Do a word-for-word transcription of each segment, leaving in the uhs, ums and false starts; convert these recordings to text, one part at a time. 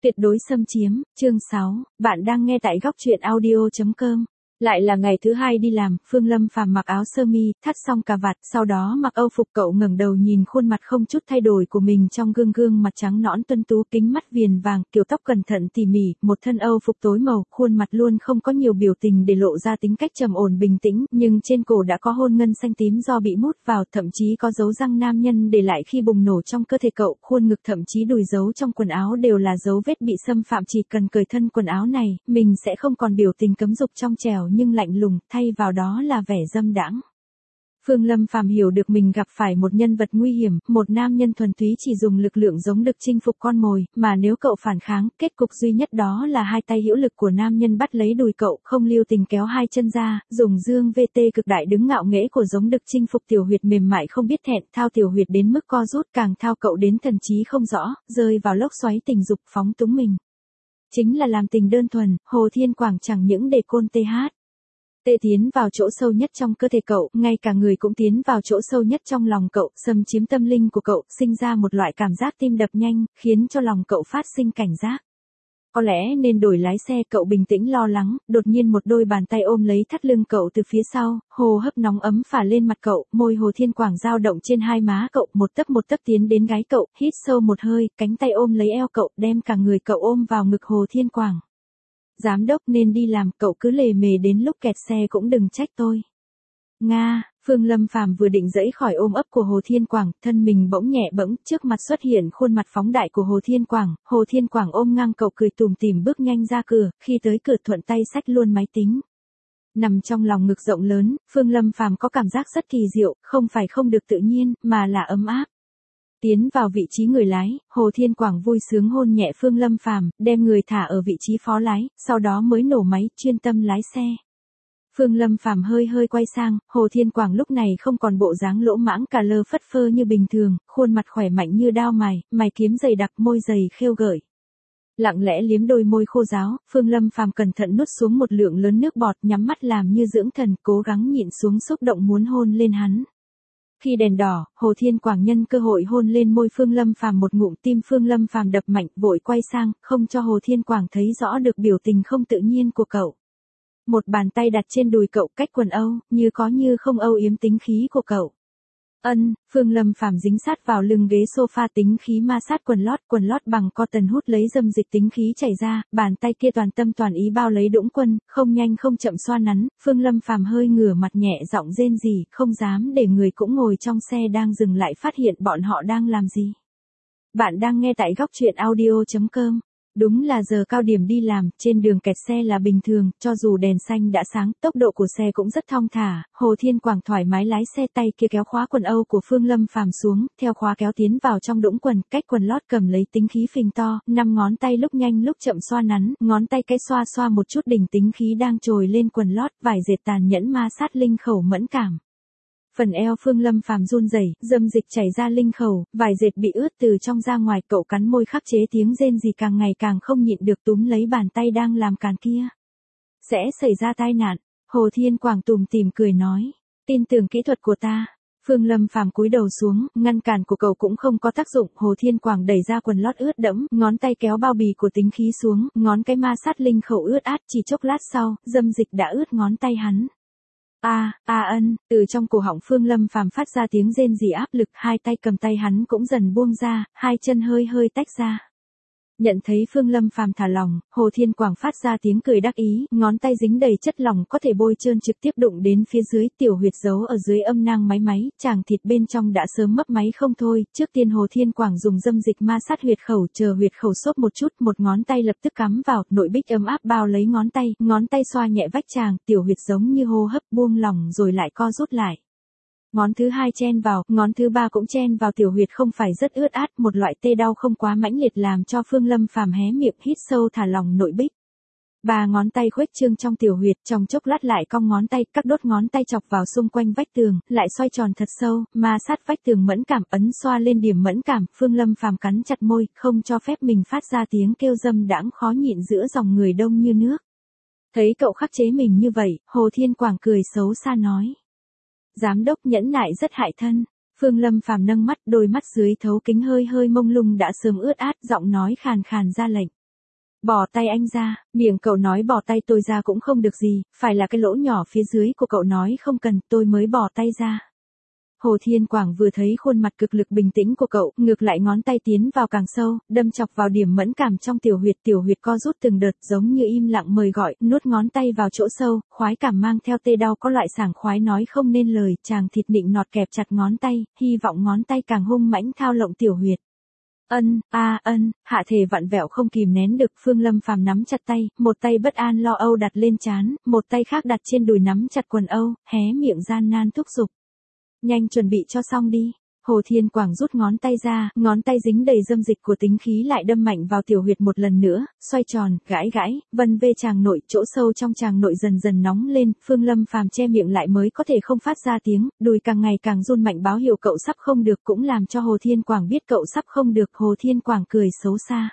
Tuyệt đối xâm chiếm, chương sáu, bạn đang nghe tại góc truyện audio chấm com. Lại là ngày thứ hai đi làm, Phương Lâm Phàm mặc áo sơ mi, thắt xong cà vạt, sau đó mặc âu phục. Cậu ngẩng đầu nhìn khuôn mặt không chút thay đổi của mình trong gương gương mặt trắng nõn tuấn tú, kính mắt viền vàng, kiểu tóc cẩn thận tỉ mỉ, một thân âu phục tối màu, khuôn mặt luôn không có nhiều biểu tình để lộ ra tính cách trầm ổn bình tĩnh, nhưng trên cổ đã có hôn ngân xanh tím do bị mút vào, thậm chí có dấu răng nam nhân để lại khi bùng nổ trong cơ thể cậu, khuôn ngực thậm chí đùi dấu trong quần áo đều là dấu vết bị xâm phạm. Chỉ cần cởi thân quần áo này, mình sẽ không còn biểu tình cấm dục trong trẻo nhưng lạnh lùng, thay vào đó là vẻ dâm đãng. Phương Lâm Phàm hiểu được mình gặp phải một nhân vật nguy hiểm, một nam nhân thuần túy chỉ dùng lực lượng giống đực chinh phục con mồi, mà nếu cậu phản kháng, kết cục duy nhất đó là hai tay hữu lực của nam nhân bắt lấy đùi cậu, không lưu tình kéo hai chân ra, dùng dương vê tê cực đại đứng ngạo nghễ của giống đực chinh phục tiểu huyệt mềm mại không biết thẹn, thao tiểu huyệt đến mức co rút, càng thao cậu đến thần trí không rõ, rơi vào lốc xoáy tình dục phóng túng mình. Chính là làm tình đơn thuần, Hồ Thiên Quảng chẳng những để côn tê hát. Tê tiến vào chỗ sâu nhất trong cơ thể cậu, ngay cả người cũng tiến vào chỗ sâu nhất trong lòng cậu, xâm chiếm tâm linh của cậu, sinh ra một loại cảm giác tim đập nhanh, khiến cho lòng cậu phát sinh cảnh giác. Có lẽ nên đổi lái xe, cậu bình tĩnh lo lắng, đột nhiên một đôi bàn tay ôm lấy thắt lưng cậu từ phía sau, hô hấp nóng ấm phả lên mặt cậu, môi Hồ Thiên Quảng dao động trên hai má cậu, một tấc một tấc tiến đến gáy cậu, hít sâu một hơi, cánh tay ôm lấy eo cậu, đem cả người cậu ôm vào ngực Hồ Thiên Quảng. Giám đốc nên đi làm, cậu cứ lề mề đến lúc kẹt xe cũng đừng trách tôi. Nga, Phương Lâm Phàm vừa định giãy khỏi ôm ấp của Hồ Thiên Quảng, thân mình bỗng nhẹ bẫng, trước mặt xuất hiện khuôn mặt phóng đại của Hồ Thiên Quảng, Hồ Thiên Quảng ôm ngang cậu cười tủm tỉm bước nhanh ra cửa, khi tới cửa thuận tay xách luôn máy tính. Nằm trong lòng ngực rộng lớn, Phương Lâm Phàm có cảm giác rất kỳ diệu, không phải không được tự nhiên, mà là ấm áp. Tiến vào vị trí người lái, Hồ Thiên Quảng vui sướng hôn nhẹ Phương Lâm Phàm, đem người thả ở vị trí phó lái, sau đó mới nổ máy, chuyên tâm lái xe. Phương Lâm Phàm hơi hơi quay sang, Hồ Thiên Quảng lúc này không còn bộ dáng lỗ mãng cà lơ phất phơ như bình thường, khuôn mặt khỏe mạnh như đao mài, mày kiếm dày đặc, môi dày khêu gợi. Lặng lẽ liếm đôi môi khô ráo, Phương Lâm Phàm cẩn thận nuốt xuống một lượng lớn nước bọt, nhắm mắt làm như dưỡng thần, cố gắng nhịn xuống xúc động muốn hôn lên hắn. Khi đèn đỏ, Hồ Thiên Quảng nhân cơ hội hôn lên môi Phương Lâm Phàm một ngụm, tim Phương Lâm Phàm đập mạnh, vội quay sang, không cho Hồ Thiên Quảng thấy rõ được biểu tình không tự nhiên của cậu. Một bàn tay đặt trên đùi cậu, cách quần âu, như có như không âu yếm tính khí của cậu. Ân, Phương Lâm Phàm dính sát vào lưng ghế sofa, tính khí ma sát quần lót, quần lót bằng cotton hút lấy dâm dịch tính khí chảy ra, bàn tay kia toàn tâm toàn ý bao lấy Đũng Quân, không nhanh không chậm xoa nắn, Phương Lâm Phàm hơi ngửa mặt nhẹ giọng rên rỉ, không dám để người cũng ngồi trong xe đang dừng lại phát hiện bọn họ đang làm gì. Bạn đang nghe tại góc truyện audio chấm com. Đúng là giờ cao điểm đi làm, trên đường kẹt xe là bình thường, cho dù đèn xanh đã sáng, tốc độ của xe cũng rất thong thả, Hồ Thiên Quảng thoải mái lái xe, tay kia kéo khóa quần âu của Phương Lâm Phàm xuống, theo khóa kéo tiến vào trong Đũng Quần, cách quần lót cầm lấy tính khí phình to, năm ngón tay lúc nhanh lúc chậm xoa nắn, ngón tay cái xoa xoa một chút đỉnh tính khí đang trồi lên quần lót, vải dệt tàn nhẫn ma sát linh khẩu mẫn cảm. Phần eo Phương Lâm Phàm run rẩy, dâm dịch chảy ra linh khẩu, vải dệt bị ướt từ trong ra ngoài, cậu cắn môi khắc chế tiếng rên rỉ, càng ngày càng không nhịn được túm lấy bàn tay đang làm càn kia. Sẽ xảy ra tai nạn, Hồ Thiên Quảng tủm tỉm cười nói, tin tưởng kỹ thuật của ta. Phương Lâm Phàm cúi đầu xuống, ngăn cản của cậu cũng không có tác dụng, Hồ Thiên Quảng đẩy ra quần lót ướt đẫm, ngón tay kéo bao bì của tính khí xuống, ngón cái ma sát linh khẩu ướt át, chỉ chốc lát sau, dâm dịch đã ướt ngón tay hắn. A, a ân, từ trong cổ họng Phương Lâm Phàm phát ra tiếng rên rỉ áp lực, hai tay cầm tay hắn cũng dần buông ra, hai chân hơi hơi tách ra. Nhận thấy Phương Lâm Phàm thả lỏng, Hồ Thiên Quảng phát ra tiếng cười đắc ý, ngón tay dính đầy chất lỏng có thể bôi trơn trực tiếp đụng đến phía dưới, tiểu huyệt giấu ở dưới âm nang máy máy, chàng thịt bên trong đã sớm mấp máy không thôi, trước tiên Hồ Thiên Quảng dùng dâm dịch ma sát huyệt khẩu, chờ huyệt khẩu xốp một chút, một ngón tay lập tức cắm vào, nội bích ấm áp bao lấy ngón tay, ngón tay xoa nhẹ vách chàng, tiểu huyệt giống như hô hấp buông lỏng rồi lại co rút lại. Ngón thứ hai chen vào, ngón thứ ba cũng chen vào, tiểu huyệt không phải rất ướt át, một loại tê đau không quá mãnh liệt làm cho Phương Lâm Phàm hé miệng hít sâu thả lỏng nội bích. Ba ngón tay khuếch trương trong tiểu huyệt, trong chốc lát lại cong ngón tay, các đốt ngón tay chọc vào xung quanh vách tường, lại xoay tròn thật sâu, ma sát vách tường mẫn cảm, ấn xoa lên điểm mẫn cảm, Phương Lâm Phàm cắn chặt môi, không cho phép mình phát ra tiếng kêu dâm đãng khó nhịn giữa dòng người đông như nước. Thấy cậu khắc chế mình như vậy, Hồ Thiên Quảng cười xấu xa nói. Giám đốc nhẫn nại rất hại thân. Phương Lâm Phàm nâng mắt, đôi mắt dưới thấu kính hơi hơi mông lung đã sớm ướt át, giọng nói khàn khàn ra lệnh. Bỏ tay anh ra, miệng cậu nói bỏ tay tôi ra cũng không được gì, phải là cái lỗ nhỏ phía dưới của cậu nói không cần, tôi mới bỏ tay ra. Hồ Thiên Quảng vừa thấy khuôn mặt cực lực bình tĩnh của cậu, ngược lại ngón tay tiến vào càng sâu, đâm chọc vào điểm mẫn cảm trong tiểu huyệt, tiểu huyệt co rút từng đợt giống như im lặng mời gọi, nuốt ngón tay vào chỗ sâu, khoái cảm mang theo tê đau có loại sảng khoái nói không nên lời, chàng thịt nịnh nọt kẹp chặt ngón tay, hy vọng ngón tay càng hung mãnh thao lộng tiểu huyệt. Ân, a ân, hạ thể vặn vẹo không kìm nén được, Phương Lâm Phàm nắm chặt tay, một tay bất an lo âu đặt lên trán, một tay khác đặt trên đùi nắm chặt quần âu, hé miệng gian nan thúc giục. Nhanh chuẩn bị cho xong đi. Hồ Thiên Quảng rút ngón tay ra, ngón tay dính đầy dâm dịch của tính khí lại đâm mạnh vào tiểu huyệt một lần nữa, xoay tròn, gãi gãi, vân vê tràng nội, chỗ sâu trong tràng nội dần dần nóng lên, Phương Lâm Phàm che miệng lại mới có thể không phát ra tiếng, đùi càng ngày càng run mạnh báo hiệu cậu sắp không được, cũng làm cho Hồ Thiên Quảng biết cậu sắp không được. Hồ Thiên Quảng cười xấu xa.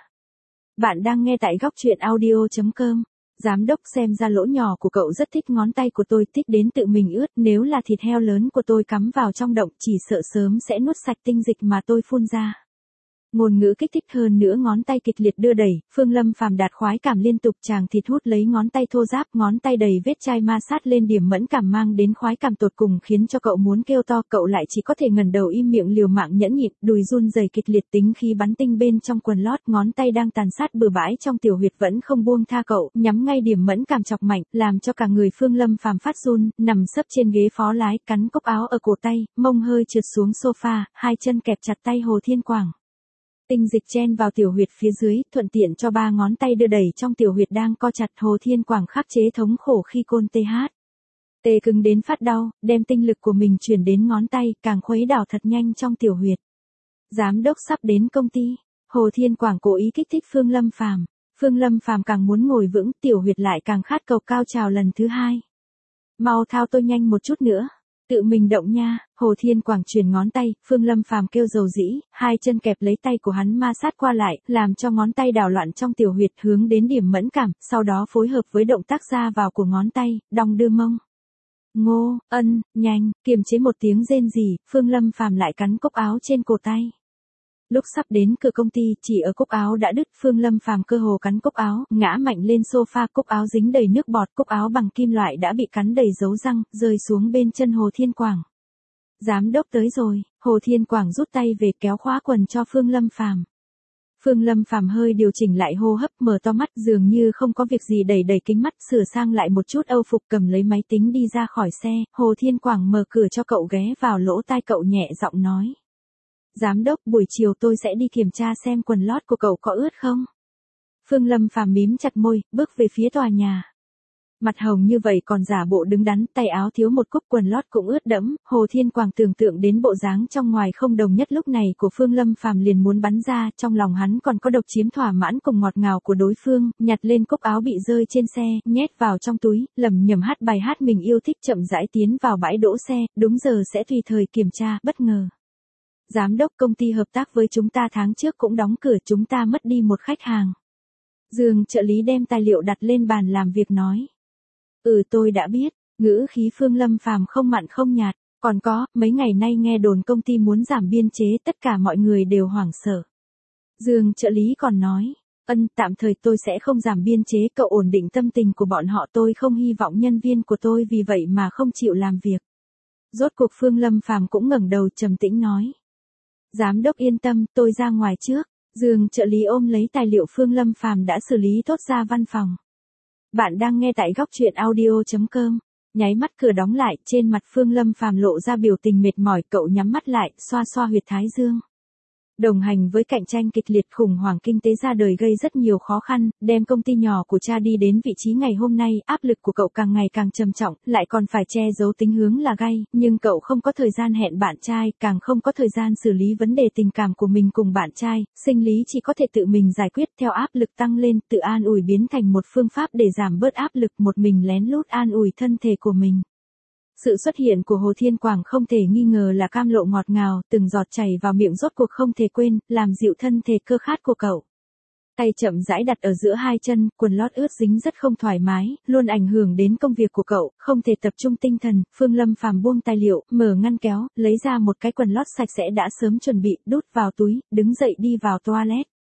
Bạn đang nghe tại góc truyện audio chấm com. Giám đốc xem ra lỗ nhỏ của cậu rất thích ngón tay của tôi, thích đến tự mình ướt, nếu là thịt heo lớn của tôi cắm vào trong động chỉ sợ sớm sẽ nuốt sạch tinh dịch mà tôi phun ra. Ngôn ngữ kích thích hơn nữa, ngón tay kịch liệt đưa đẩy, Phương Lâm Phàm đạt khoái cảm liên tục, chàng thịt hút lấy ngón tay thô ráp, ngón tay đầy vết chai ma sát lên điểm mẫn cảm mang đến khoái cảm tột cùng khiến cho cậu muốn kêu to, cậu lại chỉ có thể ngẩng đầu im miệng liều mạng nhẫn nhịn, đùi run rẩy kịch liệt, tính khí bắn tinh bên trong quần lót, ngón tay đang tàn sát bừa bãi trong tiểu huyệt vẫn không buông tha cậu, nhắm ngay điểm mẫn cảm chọc mạnh, làm cho cả người Phương Lâm Phàm phát run, nằm sấp trên ghế phó lái, cắn cúc áo ở cổ tay, mông hơi trượt xuống sofa, hai chân kẹp chặt tay Hồ Thiên Quảng. Tinh dịch chen vào tiểu huyệt phía dưới, thuận tiện cho ba ngón tay đưa đẩy trong tiểu huyệt đang co chặt. Hồ Thiên Quảng khắc chế thống khổ khi côn tê hát. Tê cứng đến phát đau, đem tinh lực của mình chuyển đến ngón tay, càng khuấy đảo thật nhanh trong tiểu huyệt. Giám đốc sắp đến công ty. Hồ Thiên Quảng cố ý kích thích Phương Lâm Phàm. Phương Lâm Phàm càng muốn ngồi vững, tiểu huyệt lại càng khát cầu cao trào lần thứ hai. Mau thao tôi nhanh một chút nữa. Tự mình động nha. Hồ Thiên Quảng chuyển ngón tay, Phương Lâm Phàm kêu dầu dĩ, hai chân kẹp lấy tay của hắn ma sát qua lại, làm cho ngón tay đảo loạn trong tiểu huyệt hướng đến điểm mẫn cảm, sau đó phối hợp với động tác ra vào của ngón tay, đong đưa mông. Ngô, ân, nhanh, kiềm chế một tiếng rên rỉ, Phương Lâm Phàm lại cắn cúc áo trên cổ tay. Lúc sắp đến cửa công ty, chỉ ở cúc áo đã đứt, Phương Lâm Phàm cơ hồ cắn cúc áo, ngã mạnh lên sofa, cúc áo dính đầy nước bọt, cúc áo bằng kim loại đã bị cắn đầy dấu răng, rơi xuống bên chân Hồ Thiên Quảng. Giám đốc tới rồi. Hồ Thiên Quảng rút tay về kéo khóa quần cho Phương Lâm Phàm. Phương Lâm Phàm hơi điều chỉnh lại hô hấp, mở to mắt, dường như không có việc gì, đẩy đẩy kính mắt, sửa sang lại một chút âu phục, cầm lấy máy tính đi ra khỏi xe. Hồ Thiên Quảng mở cửa cho cậu, ghé vào lỗ tai cậu nhẹ giọng nói. Giám đốc, buổi chiều tôi sẽ đi kiểm tra xem quần lót của cậu có ướt không. Phương Lâm Phàm mím chặt môi, bước về phía tòa nhà. Mặt hồng như vậy còn giả bộ đứng đắn, tay áo thiếu một cúc, quần lót cũng ướt đẫm. Hồ Thiên Quảng tưởng tượng đến bộ dáng trong ngoài không đồng nhất lúc này của Phương Lâm Phàm liền muốn bắn ra, trong lòng hắn còn có độc chiếm thỏa mãn cùng ngọt ngào của đối phương, nhặt lên cúc áo bị rơi trên xe, nhét vào trong túi, lẩm nhẩm hát bài hát mình yêu thích, chậm rãi tiến vào bãi đỗ xe, đúng giờ sẽ tùy thời kiểm tra. Bất ngờ. Giám đốc, công ty hợp tác với chúng ta tháng trước cũng đóng cửa, chúng ta mất đi một khách hàng. Dương trợ lý đem tài liệu đặt lên bàn làm việc nói. Ừ, tôi đã biết. Ngữ khí Phương Lâm Phàm không mặn không nhạt. Còn có, mấy ngày nay nghe đồn công ty muốn giảm biên chế, tất cả mọi người đều hoảng sợ. Dương trợ lý còn nói. Ân, tạm thời tôi sẽ không giảm biên chế, cậu ổn định tâm tình của bọn họ, tôi không hy vọng nhân viên của tôi vì vậy mà không chịu làm việc. Rốt cuộc Phương Lâm Phàm cũng ngẩng đầu trầm tĩnh nói. Giám đốc yên tâm, tôi ra ngoài trước. Dương trợ lý ôm lấy tài liệu Phương Lâm Phàm đã xử lý tốt ra văn phòng. Bạn đang nghe tại góc truyện audio chấm com. Nháy mắt cửa đóng lại, trên mặt Phương Lâm Phàm lộ ra biểu tình mệt mỏi, cậu nhắm mắt lại, xoa xoa huyệt thái dương. Đồng hành với cạnh tranh kịch liệt, khủng hoảng kinh tế ra đời gây rất nhiều khó khăn, đem công ty nhỏ của cha đi đến vị trí ngày hôm nay, áp lực của cậu càng ngày càng trầm trọng, lại còn phải che giấu tính hướng là gay, nhưng cậu không có thời gian hẹn bạn trai, càng không có thời gian xử lý vấn đề tình cảm của mình cùng bạn trai, sinh lý chỉ có thể tự mình giải quyết, theo áp lực tăng lên, tự an ủi biến thành một phương pháp để giảm bớt áp lực, một mình lén lút an ủi thân thể của mình. Sự xuất hiện của Hồ Thiên Quảng không thể nghi ngờ là cam lộ ngọt ngào, từng giọt chảy vào miệng rốt cuộc không thể quên, làm dịu thân thể cơ khát của cậu. Tay chậm rãi đặt ở giữa hai chân, quần lót ướt dính rất không thoải mái, luôn ảnh hưởng đến công việc của cậu, không thể tập trung tinh thần. Phương Lâm Phàm buông tài liệu, mở ngăn kéo, lấy ra một cái quần lót sạch sẽ đã sớm chuẩn bị, đút vào túi, đứng dậy đi vào toilet.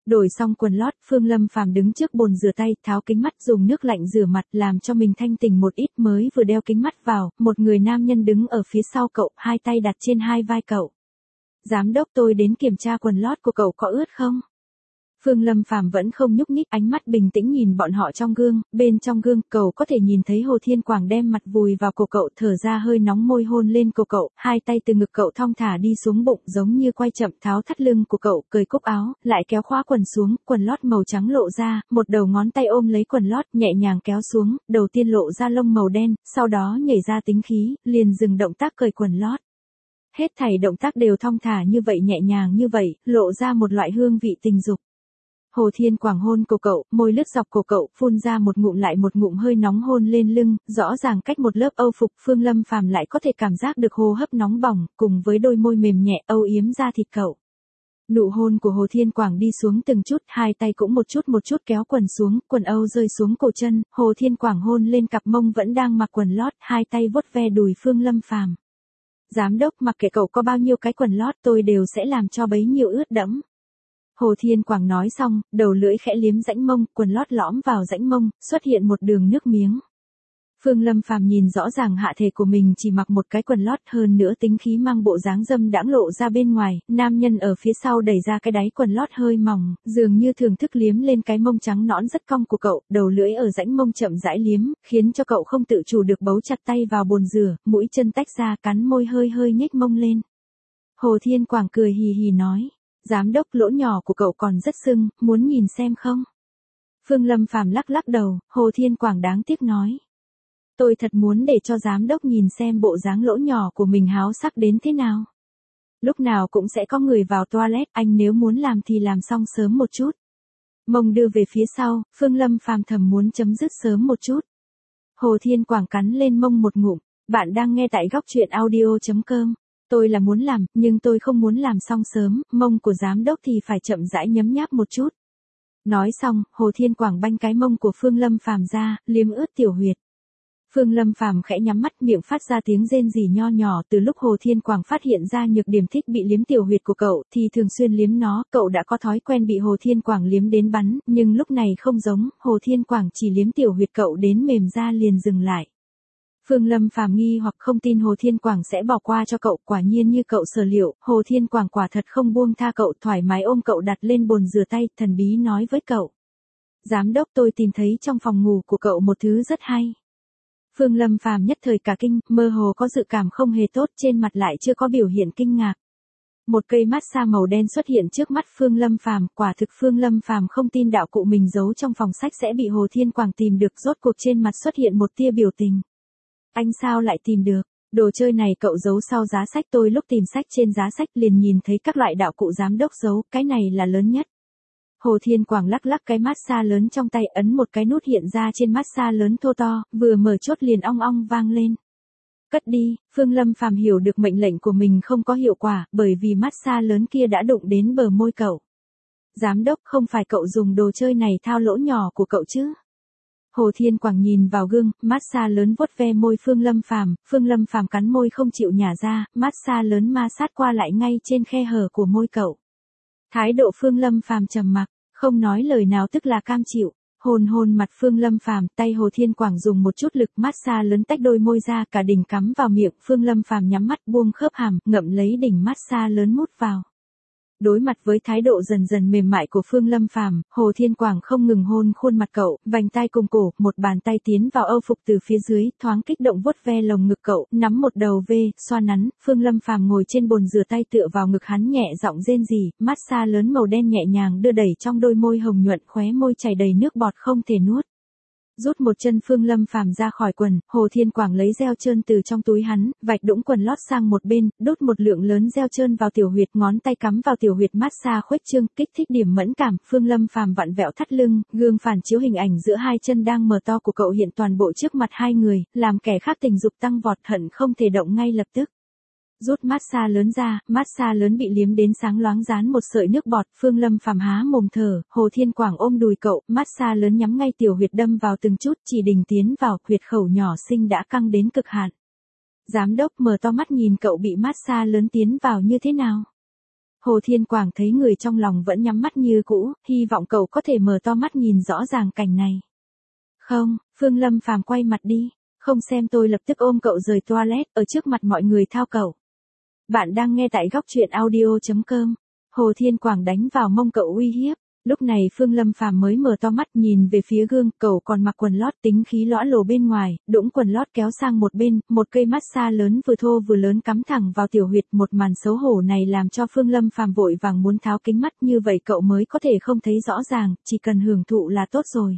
Đổi xong quần lót, Phương Lâm Phàm đứng trước bồn rửa tay, tháo kính mắt dùng nước lạnh rửa mặt làm cho mình thanh tỉnh một ít, mới vừa đeo kính mắt vào, một người nam nhân đứng ở phía sau cậu, hai tay đặt trên hai vai cậu. Giám đốc, tôi đến kiểm tra quần lót của cậu có ướt không? Phương Lâm Phàm vẫn không nhúc nhích, ánh mắt bình tĩnh nhìn bọn họ trong gương, bên trong gương, cậu có thể nhìn thấy Hồ Thiên Quảng đem mặt vùi vào cổ cậu, thở ra hơi nóng, môi hôn lên cổ cậu, hai tay từ ngực cậu thong thả đi xuống bụng, giống như quay chậm, tháo thắt lưng của cậu, cởi cúc áo, lại kéo khóa quần xuống, quần lót màu trắng lộ ra, một đầu ngón tay ôm lấy quần lót, nhẹ nhàng kéo xuống, đầu tiên lộ ra lông màu đen, sau đó nhảy ra tính khí, liền dừng động tác cởi quần lót. Hết thảy động tác đều thong thả như vậy, nhẹ nhàng như vậy, lộ ra một loại hương vị tình dục. Hồ Thiên Quảng hôn cổ cậu, môi lướt dọc cổ cậu, phun ra một ngụm lại một ngụm hơi nóng hôn lên lưng, rõ ràng cách một lớp âu phục, Phương Lâm Phàm lại có thể cảm giác được hô hấp nóng bỏng, cùng với đôi môi mềm nhẹ âu yếm da thịt cậu. Nụ hôn của Hồ Thiên Quảng đi xuống từng chút, hai tay cũng một chút một chút kéo quần xuống, quần âu rơi xuống cổ chân, Hồ Thiên Quảng hôn lên cặp mông vẫn đang mặc quần lót, hai tay vuốt ve đùi Phương Lâm Phàm. Giám đốc, mặc kệ cậu có bao nhiêu cái quần lót tôi đều sẽ làm cho bấy nhiêu ướt đẫm. Hồ Thiên Quảng nói xong, đầu lưỡi khẽ liếm rãnh mông, quần lót lõm vào rãnh mông, xuất hiện một đường nước miếng. Phương Lâm Phàm nhìn rõ ràng hạ thể của mình chỉ mặc một cái quần lót, hơn nữa tính khí mang bộ dáng dâm đãng lộ ra bên ngoài, nam nhân ở phía sau đẩy ra cái đáy quần lót hơi mỏng, dường như thưởng thức liếm lên cái mông trắng nõn rất cong của cậu, đầu lưỡi ở rãnh mông chậm rãi liếm, khiến cho cậu không tự chủ được bấu chặt tay vào bồn rửa, mũi chân tách ra, cắn môi hơi hơi nhếch mông lên. Hồ Thiên Quảng cười hì hì nói, giám đốc, lỗ nhỏ của cậu còn rất sưng, muốn nhìn xem không? Phương Lâm Phàm lắc lắc đầu, Hồ Thiên Quảng đáng tiếc nói. Tôi thật muốn để cho giám đốc nhìn xem bộ dáng lỗ nhỏ của mình háo sắc đến thế nào. Lúc nào cũng sẽ có người vào toilet, anh nếu muốn làm thì làm xong sớm một chút. Mông đưa về phía sau, Phương Lâm Phàm thầm muốn chấm dứt sớm một chút. Hồ Thiên Quảng cắn lên mông một ngụm, bạn đang nghe tại góc truyện audio chấm com. Tôi là muốn làm, nhưng tôi không muốn làm xong sớm, mông của giám đốc thì phải chậm rãi nhấm nháp một chút. Nói xong, Hồ Thiên Quảng banh cái mông của Phương Lâm Phàm ra, liếm ướt tiểu huyệt. Phương Lâm Phàm khẽ nhắm mắt, miệng phát ra tiếng rên rỉ nho nhỏ, từ lúc Hồ Thiên Quảng phát hiện ra nhược điểm thích bị liếm tiểu huyệt của cậu, thì thường xuyên liếm nó, cậu đã có thói quen bị Hồ Thiên Quảng liếm đến bắn, nhưng lúc này không giống, Hồ Thiên Quảng chỉ liếm tiểu huyệt cậu đến mềm ra liền dừng lại. Phương Lâm Phàm nghi hoặc không tin Hồ Thiên Quảng sẽ bỏ qua cho cậu, quả nhiên như cậu sở liệu, Hồ Thiên Quảng quả thật không buông tha cậu, thoải mái ôm cậu đặt lên bồn rửa tay, thần bí nói với cậu. Giám đốc, tôi tìm thấy trong phòng ngủ của cậu một thứ rất hay. Phương Lâm Phàm nhất thời cả kinh, mơ hồ có dự cảm không hề tốt, trên mặt lại chưa có biểu hiện kinh ngạc. Một cây massage màu đen xuất hiện trước mắt Phương Lâm Phàm, quả thực Phương Lâm Phàm không tin đạo cụ mình giấu trong phòng sách sẽ bị Hồ Thiên Quảng tìm được, rốt cuộc trên mặt xuất hiện một tia biểu tình. Anh sao lại tìm được? Đồ chơi này cậu giấu sau giá sách, tôi lúc tìm sách trên giá sách liền nhìn thấy các loại đạo cụ giám đốc giấu, cái này là lớn nhất. Hồ Thiên Quảng lắc lắc cái massage lớn trong tay, ấn một cái nút hiện ra trên massage lớn thô to, vừa mở chốt liền ong ong vang lên. Cất đi, Phương Lâm Phàm hiểu được mệnh lệnh của mình không có hiệu quả, bởi vì massage lớn kia đã đụng đến bờ môi cậu. Giám đốc, không phải cậu dùng đồ chơi này thao lỗ nhỏ của cậu chứ? Hồ Thiên Quảng nhìn vào gương, massage lớn vuốt ve môi Phương Lâm Phàm, Phương Lâm Phàm cắn môi không chịu nhả ra, massage lớn ma sát qua lại ngay trên khe hở của môi cậu. Thái độ Phương Lâm Phàm trầm mặc, không nói lời nào tức là cam chịu. Hôn hôn mặt Phương Lâm Phàm, tay Hồ Thiên Quảng dùng một chút lực massage lớn tách đôi môi ra, cả đỉnh cắm vào miệng, Phương Lâm Phàm nhắm mắt buông khớp hàm, ngậm lấy đỉnh massage lớn mút vào. Đối mặt với thái độ dần dần mềm mại của Phương Lâm Phàm, Hồ Thiên Quảng không ngừng hôn khuôn mặt cậu, vành tai cùng cổ, một bàn tay tiến vào âu phục từ phía dưới, thoáng kích động vuốt ve lồng ngực cậu, nắm một đầu vê, xoa nắn, Phương Lâm Phàm ngồi trên bồn rửa tay tựa vào ngực hắn nhẹ giọng rên rỉ, massage lớn màu đen nhẹ nhàng đưa đẩy trong đôi môi hồng nhuận, khóe môi chảy đầy nước bọt không thể nuốt. Rút một chân Phương Lâm Phàm ra khỏi quần, Hồ Thiên Quảng lấy gel trơn từ trong túi hắn, vạch đũng quần lót sang một bên, đốt một lượng lớn gel trơn vào tiểu huyệt, ngón tay cắm vào tiểu huyệt massage khuếch trương, kích thích điểm mẫn cảm, Phương Lâm Phàm vặn vẹo thắt lưng, gương phản chiếu hình ảnh giữa hai chân đang mở to của cậu hiện toàn bộ trước mặt hai người, làm kẻ khác tình dục tăng vọt, hận không thể động ngay lập tức. Rút massage lớn ra, massage lớn bị liếm đến sáng loáng dán một sợi nước bọt, Phương Lâm Phàm há mồm thở, Hồ Thiên Quảng ôm đùi cậu, massage lớn nhắm ngay tiểu huyệt đâm vào từng chút, chỉ đỉnh tiến vào, huyệt khẩu nhỏ xinh đã căng đến cực hạn. Giám đốc mở to mắt nhìn cậu bị massage lớn tiến vào như thế nào. Hồ Thiên Quảng thấy người trong lòng vẫn nhắm mắt như cũ, hy vọng cậu có thể mở to mắt nhìn rõ ràng cảnh này. Không, Phương Lâm Phàm quay mặt đi, không xem tôi lập tức ôm cậu rời toilet, ở trước mặt mọi người thao cậu. Bạn đang nghe tại góc truyện audio chấm com. Hồ Thiên Quảng đánh vào mông cậu uy hiếp. Lúc này Phương Lâm Phàm mới mở to mắt nhìn về phía gương, cậu còn mặc quần lót tính khí lõa lồ bên ngoài, đũng quần lót kéo sang một bên, một cây massage lớn vừa thô vừa lớn cắm thẳng vào tiểu huyệt, một màn xấu hổ này làm cho Phương Lâm Phàm vội vàng muốn tháo kính mắt, như vậy cậu mới có thể không thấy rõ ràng, chỉ cần hưởng thụ là tốt rồi.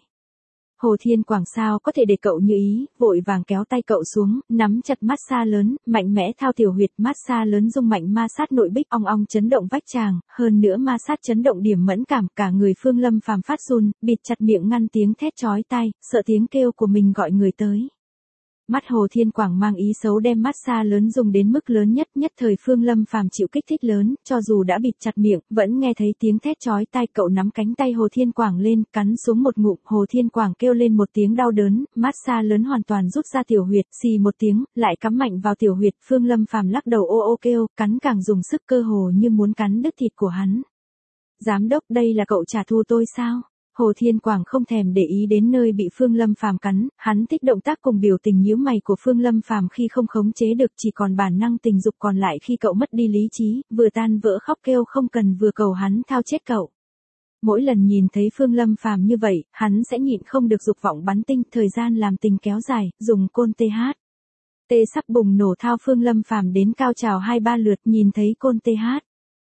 Hồ Thiên Quảng sao có thể để cậu như ý, vội vàng kéo tay cậu xuống, nắm chặt massage lớn, mạnh mẽ thao tiểu huyệt, massage lớn rung mạnh ma sát nội bích, ong ong chấn động vách tràng, hơn nữa ma sát chấn động điểm mẫn cảm, cả người Phương Lâm Phàm phát run, bịt chặt miệng ngăn tiếng thét chói tai, sợ tiếng kêu của mình gọi người tới. Mắt Hồ Thiên Quảng mang ý xấu đem massage lớn dùng đến mức lớn nhất, nhất thời Phương Lâm Phàm chịu kích thích lớn, cho dù đã bịt chặt miệng, vẫn nghe thấy tiếng thét chói tai, cậu nắm cánh tay Hồ Thiên Quảng lên, cắn xuống một ngụm, Hồ Thiên Quảng kêu lên một tiếng đau đớn, massage lớn hoàn toàn rút ra tiểu huyệt, xì một tiếng, lại cắm mạnh vào tiểu huyệt, Phương Lâm Phàm lắc đầu ô ô kêu, cắn càng dùng sức, cơ hồ như muốn cắn đứt thịt của hắn. Giám đốc, đây là cậu trả thù tôi sao? Hồ Thiên Quảng không thèm để ý đến nơi bị Phương Lâm Phàm cắn, hắn thích động tác cùng biểu tình nhíu mày của Phương Lâm Phàm khi không khống chế được, chỉ còn bản năng tình dục còn lại khi cậu mất đi lý trí, vừa tan vỡ khóc kêu không cần, vừa cầu hắn thao chết cậu. Mỗi lần nhìn thấy Phương Lâm Phàm như vậy, hắn sẽ nhịn không được dục vọng bắn tinh, thời gian làm tình kéo dài, dùng côn tê hát. Tê sắp bùng nổ thao Phương Lâm Phàm đến cao trào hai ba lượt, nhìn thấy côn tê hát.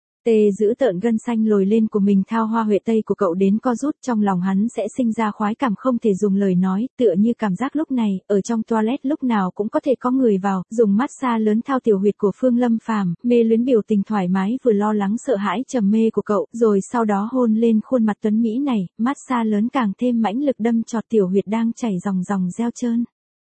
Tê giữ tợn gân xanh lồi lên của mình thao hoa huệ tây của cậu đến co rút, trong lòng hắn sẽ sinh ra khoái cảm không thể dùng lời nói, tựa như cảm giác lúc này, ở trong toilet lúc nào cũng có thể có người vào, dùng massage lớn thao tiểu huyệt của Phương Lâm Phàm, mê luyến biểu tình thoải mái vừa lo lắng sợ hãi trầm mê của cậu, rồi sau đó hôn lên khuôn mặt tuấn mỹ này, massage lớn càng thêm mãnh lực đâm trọt tiểu huyệt đang chảy ròng ròng reo trơn.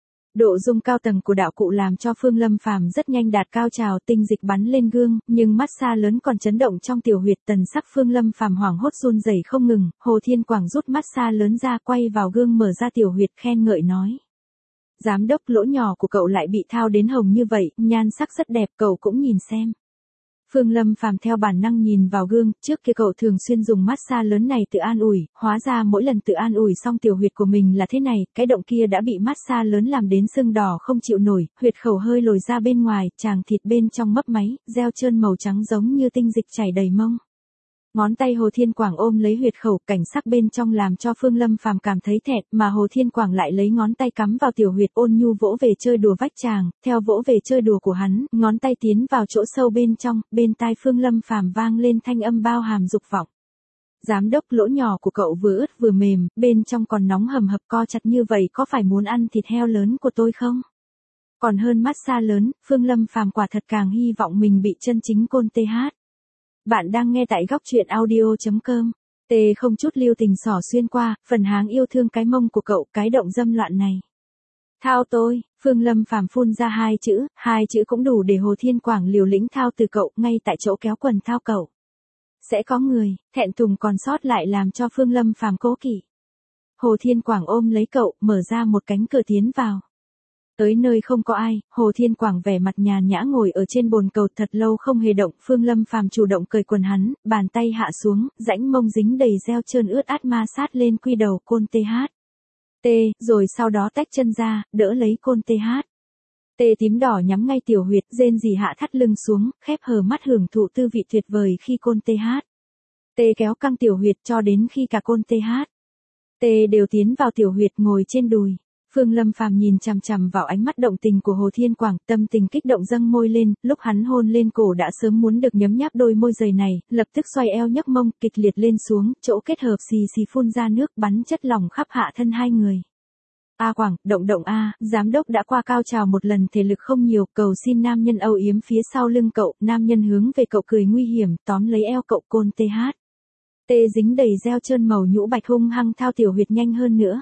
Độ dung cao tầng của đạo cụ làm cho Phương Lâm Phàm rất nhanh đạt cao trào, tinh dịch bắn lên gương, nhưng massage lớn còn chấn động trong tiểu huyệt, tần sắc Phương Lâm Phàm hoảng hốt run rẩy không ngừng, Hồ Thiên Quảng rút massage lớn ra quay vào gương mở ra tiểu huyệt khen ngợi nói. Giám đốc, lỗ nhỏ của cậu lại bị thao đến hồng như vậy, nhan sắc rất đẹp, cậu cũng nhìn xem. Phương Lâm Phàm theo bản năng nhìn vào gương, trước kia cậu thường xuyên dùng massage lớn này tự an ủi, hóa ra mỗi lần tự an ủi xong tiểu huyệt của mình là thế này, cái động kia đã bị massage lớn làm đến sưng đỏ không chịu nổi, huyệt khẩu hơi lồi ra bên ngoài, tràng thịt bên trong mấp máy, reo trơn màu trắng giống như tinh dịch chảy đầy mông. Ngón tay Hồ Thiên Quảng ôm lấy huyệt khẩu, cảnh sắc bên trong làm cho Phương Lâm Phàm cảm thấy thẹn, mà Hồ Thiên Quảng lại lấy ngón tay cắm vào tiểu huyệt ôn nhu vỗ về chơi đùa vách tràng, theo vỗ về chơi đùa của hắn, ngón tay tiến vào chỗ sâu bên trong, bên tai Phương Lâm Phàm vang lên thanh âm bao hàm dục vọng. Giám đốc, lỗ nhỏ của cậu vừa ướt vừa mềm, bên trong còn nóng hầm hập, co chặt như vậy có phải muốn ăn thịt heo lớn của tôi không? Còn hơn massage lớn, Phương Lâm Phàm quả thật càng hy vọng mình bị chân chính côn tê hát. Bạn đang nghe tại góc truyện audio chấm com. Tê không chút lưu tình xỏ xuyên qua, phần háng yêu thương cái mông của cậu, cái động dâm loạn này. Thao tôi, Phương Lâm Phàm phun ra hai chữ, hai chữ cũng đủ để Hồ Thiên Quảng liều lĩnh thao từ cậu, ngay tại chỗ kéo quần thao cậu. Sẽ có người, thẹn thùng còn sót lại làm cho Phương Lâm Phàm cố kỵ. Hồ Thiên Quảng ôm lấy cậu, mở ra một cánh cửa tiến vào. Tới nơi không có ai, Hồ Thiên Quảng vẻ mặt nhàn nhã ngồi ở trên bồn cầu thật lâu không hề động, Phương Lâm Phàm chủ động cởi quần hắn, bàn tay hạ xuống, rãnh mông dính đầy reo trơn ướt át ma sát lên quy đầu côn tê hát. Tê, rồi sau đó tách chân ra, đỡ lấy côn tê hát. Tê tím đỏ nhắm ngay tiểu huyệt, rên rỉ hạ thắt lưng xuống, khép hờ mắt hưởng thụ tư vị tuyệt vời khi côn tê hát. Tê kéo căng tiểu huyệt cho đến khi cả côn tê hát. Tê đều tiến vào tiểu huyệt ngồi trên đùi. Phương Lâm Phàm nhìn chằm chằm vào ánh mắt động tình của Hồ Thiên Quảng, tâm tình kích động dâng môi lên, lúc hắn hôn lên cổ đã sớm muốn được nhấm nháp đôi môi dày này, lập tức xoay eo nhấc mông, kịch liệt lên xuống, chỗ kết hợp xì xì phun ra nước bắn chất lỏng khắp hạ thân hai người. A Quảng, động động a, giám đốc đã qua cao trào một lần, thể lực không nhiều, cầu xin nam nhân âu yếm phía sau lưng cậu, nam nhân hướng về cậu cười nguy hiểm, tóm lấy eo cậu côn tê hát. Tê dính đầy reo trơn màu nhũ bạch hung hăng thao tiểu huyệt nhanh hơn nữa.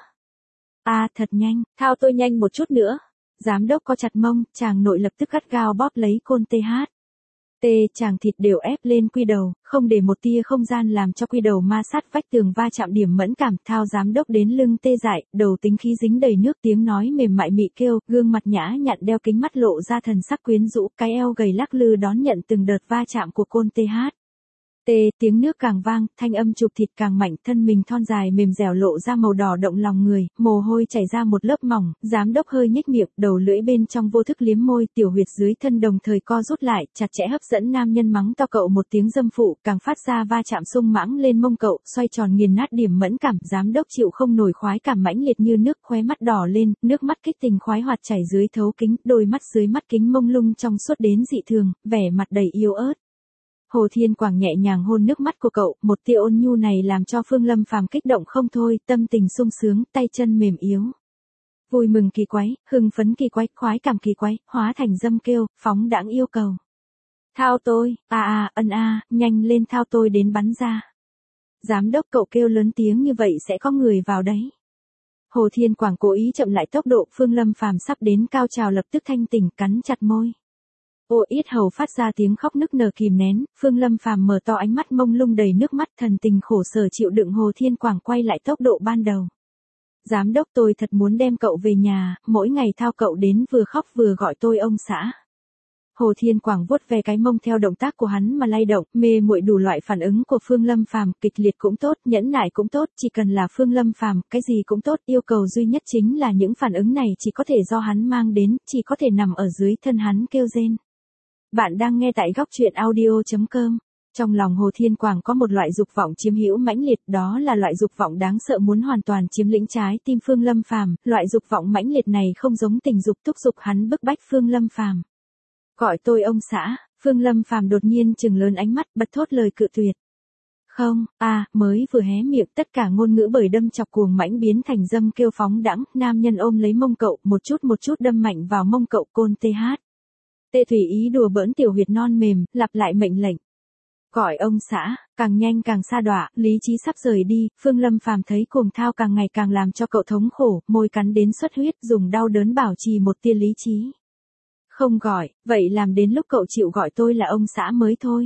A à, thật nhanh, thao tôi nhanh một chút nữa. Giám đốc có chặt mông, chàng nội lập tức gắt gao bóp lấy côn tê hát. Tê, chàng thịt đều ép lên quy đầu, không để một tia không gian làm cho quy đầu ma sát vách tường va chạm điểm mẫn cảm, thao giám đốc đến lưng tê dại, đầu tính khí dính đầy nước, tiếng nói mềm mại mị kêu, gương mặt nhã nhặn đeo kính mắt lộ ra thần sắc quyến rũ, cái eo gầy lắc lư đón nhận từng đợt va chạm của côn tê hát. Tê, tiếng nước càng vang, thanh âm chụp thịt càng mạnh, thân mình thon dài mềm dẻo lộ ra màu đỏ động lòng người, mồ hôi chảy ra một lớp mỏng, giám đốc hơi nhếch miệng, đầu lưỡi bên trong vô thức liếm môi, tiểu huyệt dưới thân đồng thời co rút lại, chặt chẽ hấp dẫn nam nhân mắng to cậu một tiếng dâm phụ, càng phát ra va chạm sung mãng lên mông cậu, xoay tròn nghiền nát điểm mẫn cảm, giám đốc chịu không nổi khoái cảm mãnh liệt như nước, khóe mắt đỏ lên, nước mắt kích tình khoái hoạt chảy dưới thấu kính, đôi mắt dưới mắt kính mông lung trong suốt đến dị thường, vẻ mặt đầy yếu ớt. Hồ Thiên Quảng nhẹ nhàng hôn nước mắt của cậu, một tia ôn nhu này làm cho Phương Lâm Phàm kích động không thôi, tâm tình sung sướng, tay chân mềm yếu. Vui mừng kỳ quái, hưng phấn kỳ quái, khoái cảm kỳ quái, hóa thành dâm kêu, phóng đãng yêu cầu. Thao tôi, a a, ân a, nhanh lên thao tôi đến bắn ra. Giám đốc cậu kêu lớn tiếng như vậy sẽ có người vào đấy. Hồ Thiên Quảng cố ý chậm lại tốc độ, Phương Lâm Phàm sắp đến cao trào lập tức thanh tỉnh, cắn chặt môi. Ô yết hầu phát ra tiếng khóc nức nở kìm nén, Phương Lâm Phàm mở to ánh mắt mông lung đầy nước mắt, thần tình khổ sở chịu đựng. Hồ Thiên Quảng quay lại tốc độ ban đầu. Giám đốc tôi thật muốn đem cậu về nhà, mỗi ngày thao cậu đến vừa khóc vừa gọi tôi ông xã. Hồ Thiên Quảng vuốt ve cái mông theo động tác của hắn mà lay động, mê muội đủ loại phản ứng của Phương Lâm Phàm, kịch liệt cũng tốt, nhẫn nại cũng tốt, chỉ cần là Phương Lâm Phàm, cái gì cũng tốt, yêu cầu duy nhất chính là những phản ứng này chỉ có thể do hắn mang đến, chỉ có thể nằm ở dưới thân hắn kêu rên. Bạn đang nghe tại góc truyện audio chấm com. Trong lòng Hồ Thiên Quảng có một loại dục vọng chiếm hữu mãnh liệt, đó là loại dục vọng đáng sợ muốn hoàn toàn chiếm lĩnh trái tim Phương Lâm Phàm, loại dục vọng mãnh liệt này không giống tình dục thúc giục hắn bức bách Phương Lâm Phàm. Gọi tôi ông xã, Phương Lâm Phàm đột nhiên trừng lớn ánh mắt, bật thốt lời cự tuyệt. Không, a, à, mới vừa hé miệng, tất cả ngôn ngữ bởi đâm chọc cuồng mãnh biến thành dâm kêu phóng đãng, nam nhân ôm lấy mông cậu, một chút một chút đâm mạnh vào mông cậu, côn tê hát. Tê Thủy ý đùa bỡn tiểu huyệt non mềm, lặp lại mệnh lệnh. Gọi ông xã, càng nhanh càng xa đọa, lý trí sắp rời đi, Phương Lâm Phàm thấy cuồng thao càng ngày càng làm cho cậu thống khổ, môi cắn đến xuất huyết, dùng đau đớn bảo trì một tia lý trí. Không gọi, vậy làm đến lúc cậu chịu gọi tôi là ông xã mới thôi.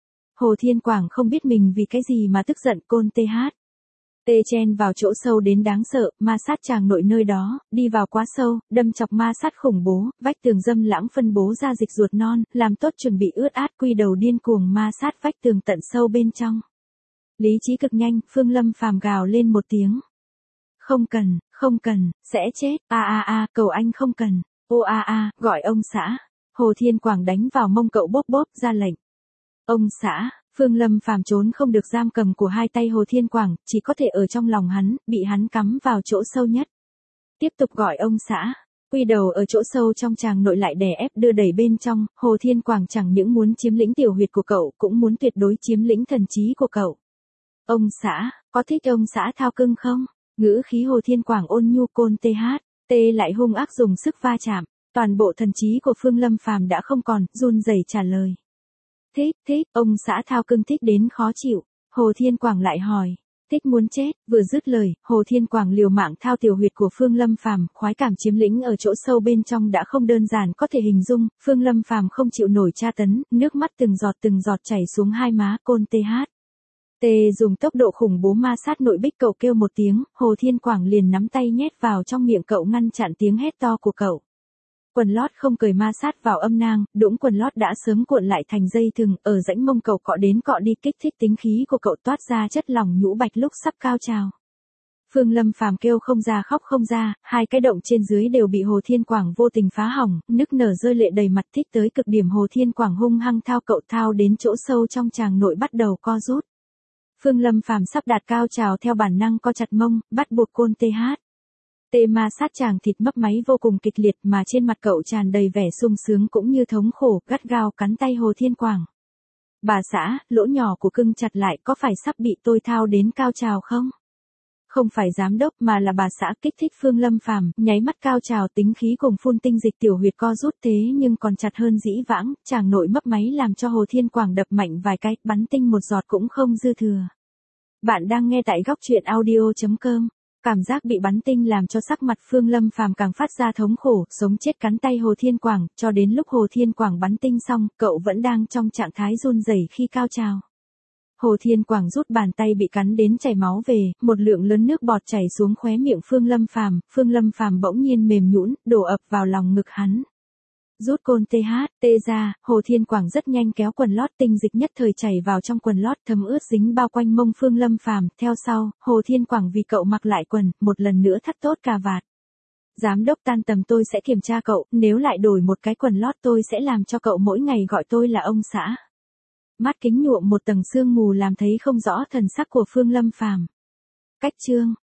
Hồ Thiên Quảng không biết mình vì cái gì mà tức giận, côn tê hát. Tê chen vào chỗ sâu đến đáng sợ, ma sát tràng nội nơi đó, đi vào quá sâu, đâm chọc ma sát khủng bố, vách tường dâm lãng phân bố ra dịch ruột non, làm tốt chuẩn bị ướt át, quy đầu điên cuồng ma sát vách tường tận sâu bên trong. Lý trí cực nhanh, Phương Lâm Phàm gào lên một tiếng. Không cần, không cần, sẽ chết, a a a, cầu anh không cần, ô a a, gọi ông xã. Hồ Thiên Quảng đánh vào mông cậu bóp bóp, ra lệnh. Ông xã. Phương Lâm Phàm trốn không được giam cầm của hai tay Hồ Thiên Quảng, chỉ có thể ở trong lòng hắn, bị hắn cắm vào chỗ sâu nhất. Tiếp tục gọi ông xã, quy đầu ở chỗ sâu trong tràng nội lại đè ép đưa đẩy bên trong, Hồ Thiên Quảng chẳng những muốn chiếm lĩnh tiểu huyệt của cậu, cũng muốn tuyệt đối chiếm lĩnh thần trí của cậu. Ông xã, có thích ông xã thao cưng không? Ngữ khí Hồ Thiên Quảng ôn nhu, côn tê hát, tê lại hung ác dùng sức va chạm, toàn bộ thần trí của Phương Lâm Phàm đã không còn, run rẩy trả lời. Thích, thích, ông xã thao cưng thích đến khó chịu. Hồ Thiên Quảng lại hỏi. Thích muốn chết, vừa dứt lời, Hồ Thiên Quảng liều mạng thao tiểu huyệt của Phương Lâm Phàm, khoái cảm chiếm lĩnh ở chỗ sâu bên trong đã không đơn giản có thể hình dung, Phương Lâm Phàm không chịu nổi tra tấn, nước mắt từng giọt từng giọt chảy xuống hai má, côn tê hát. Tê dùng tốc độ khủng bố ma sát nội bích cậu kêu một tiếng, Hồ Thiên Quảng liền nắm tay nhét vào trong miệng cậu ngăn chặn tiếng hét to của cậu. Quần lót không cởi ma sát vào âm nang, đũng quần lót đã sớm cuộn lại thành dây thừng, ở rãnh mông cậu cọ đến cọ đi kích thích tính khí của cậu toát ra chất lỏng nhũ bạch lúc sắp cao trào. Phương Lâm Phàm kêu không ra khóc không ra, hai cái động trên dưới đều bị Hồ Thiên Quảng vô tình phá hỏng, nức nở rơi lệ đầy mặt, thích tới cực điểm. Hồ Thiên Quảng hung hăng thao cậu, thao đến chỗ sâu trong tràng nội bắt đầu co rút. Phương Lâm Phàm sắp đạt cao trào theo bản năng co chặt mông, bắt buộc côn tê hát. Tê ma sát chàng thịt mấp máy vô cùng kịch liệt, mà trên mặt cậu tràn đầy vẻ sung sướng cũng như thống khổ, gắt gao cắn tay Hồ Thiên Quảng. Bà xã, lỗ nhỏ của cưng chặt lại, có phải sắp bị tôi thao đến cao trào không? Không phải giám đốc mà là bà xã kích thích Phương Lâm Phàm, nháy mắt cao trào, tính khí cùng phun tinh dịch, tiểu huyệt co rút thế nhưng còn chặt hơn dĩ vãng, chàng nội mấp máy làm cho Hồ Thiên Quảng đập mạnh vài cái, bắn tinh một giọt cũng không dư thừa. Bạn đang nghe tại góc truyện audio chấm com. Cảm giác bị bắn tinh làm cho sắc mặt Phương Lâm Phàm càng phát ra thống khổ, sống chết cắn tay Hồ Thiên Quảng, cho đến lúc Hồ Thiên Quảng bắn tinh xong, cậu vẫn đang trong trạng thái run rẩy khi cao trào. Hồ Thiên Quảng rút bàn tay bị cắn đến chảy máu về, một lượng lớn nước bọt chảy xuống khóe miệng Phương Lâm Phàm, Phương Lâm Phàm bỗng nhiên mềm nhũn, đổ ập vào lòng ngực hắn. Rút côn tê hát, tê ra, Hồ Thiên Quảng rất nhanh kéo quần lót tinh dịch nhất thời chảy vào trong quần lót thấm ướt dính bao quanh mông Phương Lâm Phàm, theo sau, Hồ Thiên Quảng vì cậu mặc lại quần, một lần nữa thắt tốt cà vạt. Giám đốc tan tầm tôi sẽ kiểm tra cậu, nếu lại đổi một cái quần lót tôi sẽ làm cho cậu mỗi ngày gọi tôi là ông xã. Mắt kính nhuộm một tầng sương mù làm thấy không rõ thần sắc của Phương Lâm Phàm. Cách chương